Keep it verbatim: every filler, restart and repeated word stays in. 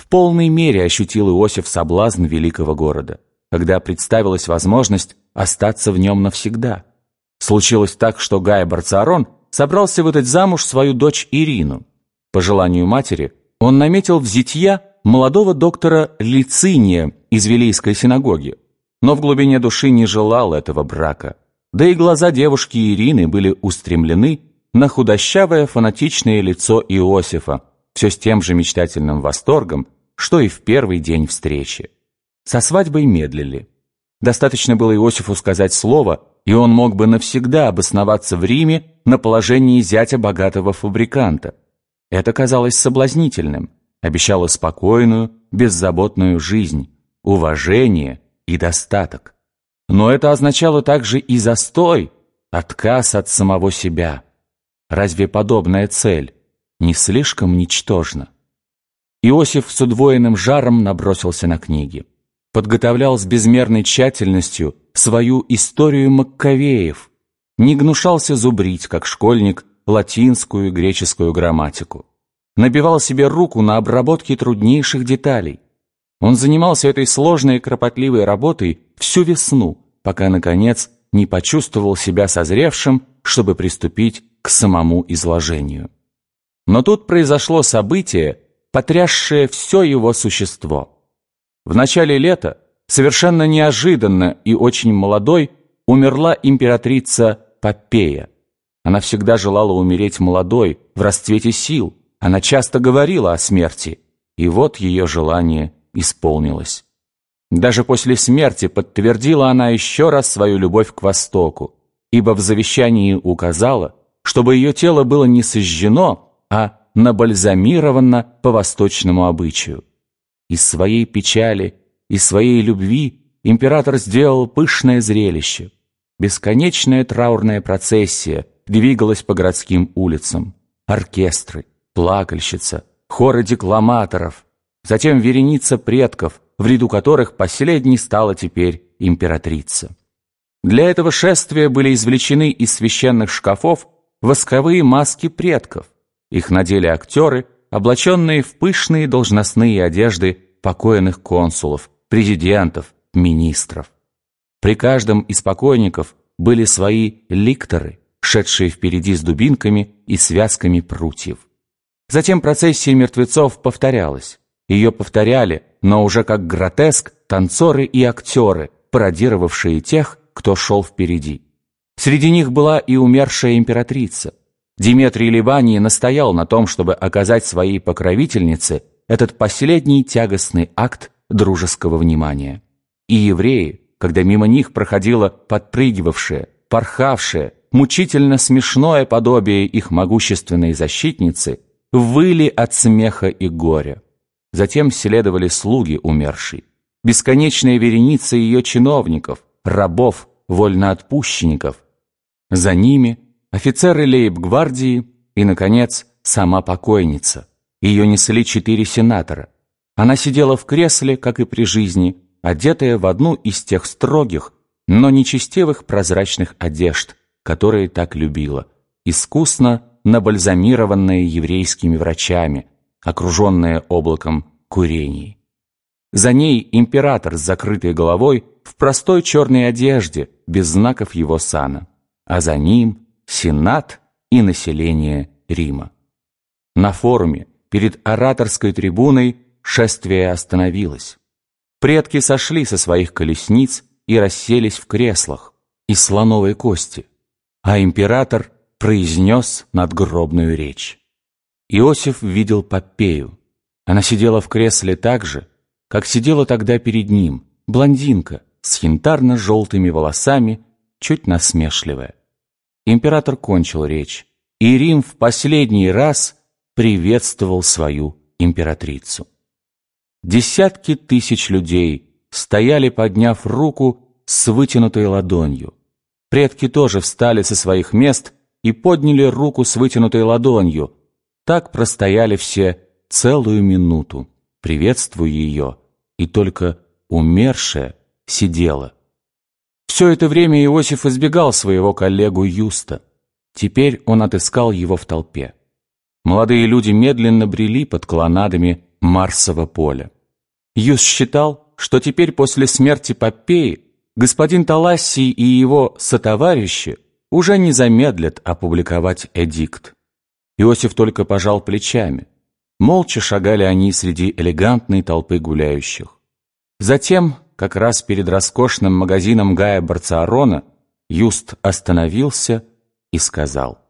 в полной мере ощутил Иосиф соблазн великого города, когда представилась возможность остаться в нем навсегда. Случилось так, что Гай Барцарон собрался выдать замуж свою дочь Ирину. По желанию матери он наметил в зятья молодого доктора Лициния из Вилийской синагоги, но в глубине души не желал этого брака. Да и глаза девушки Ирины были устремлены на худощавое фанатичное лицо Иосифа, все с тем же мечтательным восторгом, что и в первый день встречи. Со свадьбой медлили. Достаточно было Иосифу сказать слово, и он мог бы навсегда обосноваться в Риме на положении зятя богатого фабриканта. Это казалось соблазнительным, обещало спокойную, беззаботную жизнь, уважение и достаток. Но это означало также и застой, отказ от самого себя. Разве подобная цель не слишком ничтожна? Иосиф с удвоенным жаром набросился на книги. Подготовлял с безмерной тщательностью свою историю Маккавеев, не гнушался зубрить, как школьник, латинскую и греческую грамматику. Набивал себе руку на обработке труднейших деталей. Он занимался этой сложной и кропотливой работой всю весну, пока, наконец, не почувствовал себя созревшим, чтобы приступить к самому изложению. Но тут произошло событие, потрясшее все его существо. В начале лета, совершенно неожиданно и очень молодой, умерла императрица Попея. Она всегда желала умереть молодой, в расцвете сил. Она часто говорила о смерти, и вот ее желание исполнилось. Даже после смерти подтвердила она еще раз свою любовь к Востоку, ибо в завещании указала, чтобы ее тело было не сожжено, а набальзамировано по восточному обычаю. Из своей печали, из своей любви император сделал пышное зрелище. Бесконечная траурная процессия двигалась по городским улицам. Оркестры, плакальщица, хоры декламаторов, затем вереница предков, в ряду которых последней стала теперь императрица. Для этого шествия были извлечены из священных шкафов восковые маски предков. Их надели актеры, облаченные в пышные должностные одежды покойных консулов, президентов, министров. При каждом из покойников были свои ликторы, шедшие впереди с дубинками и связками прутьев. Затем процессия мертвецов повторялась. Ее повторяли, но уже как гротеск, танцоры и актеры, пародировавшие тех, кто шел впереди. Среди них была и умершая императрица. Диметрий Ливаний настоял на том, чтобы оказать своей покровительнице этот последний тягостный акт дружеского внимания. И евреи, когда мимо них проходило подпрыгивавшее, порхавшее, мучительно смешное подобие их могущественной защитницы, выли от смеха и горя. Затем следовали слуги умершей, бесконечная вереница ее чиновников, рабов, вольноотпущенников. За ними офицеры лейб-гвардии и, наконец, сама покойница. Ее несли четыре сенатора. Она сидела в кресле, как и при жизни, одетая в одну из тех строгих, но нечестивых прозрачных одежд, которые так любила, искусно набальзамированная еврейскими врачами, окруженная облаком курений. За ней император с закрытой головой в простой черной одежде, без знаков его сана, а за ним сенат и население Рима. На форуме, перед ораторской трибуной, шествие остановилось. Предки сошли со своих колесниц и расселись в креслах из слоновой кости, а император произнес надгробную речь. Иосиф видел Попею. Она сидела в кресле так же, как сидела тогда перед ним, блондинка с янтарно-желтыми волосами, чуть насмешливая. Император кончил речь, и Рим в последний раз приветствовал свою императрицу. Десятки тысяч людей стояли, подняв руку с вытянутой ладонью. Предки тоже встали со своих мест и подняли руку с вытянутой ладонью. Так простояли все целую минуту, приветствуя ее, и только умершая сидела. Все это время Иосиф избегал своего коллегу Юста. Теперь он отыскал его в толпе. Молодые люди медленно брели под колоннадами Марсово поле. Юст считал, что теперь после смерти Поппеи господин Талассий и его сотоварищи уже не замедлят опубликовать эдикт. Иосиф только пожал плечами. Молча шагали они среди элегантной толпы гуляющих. Затем, как раз перед роскошным магазином Гая Барциарона, Юст остановился и сказал: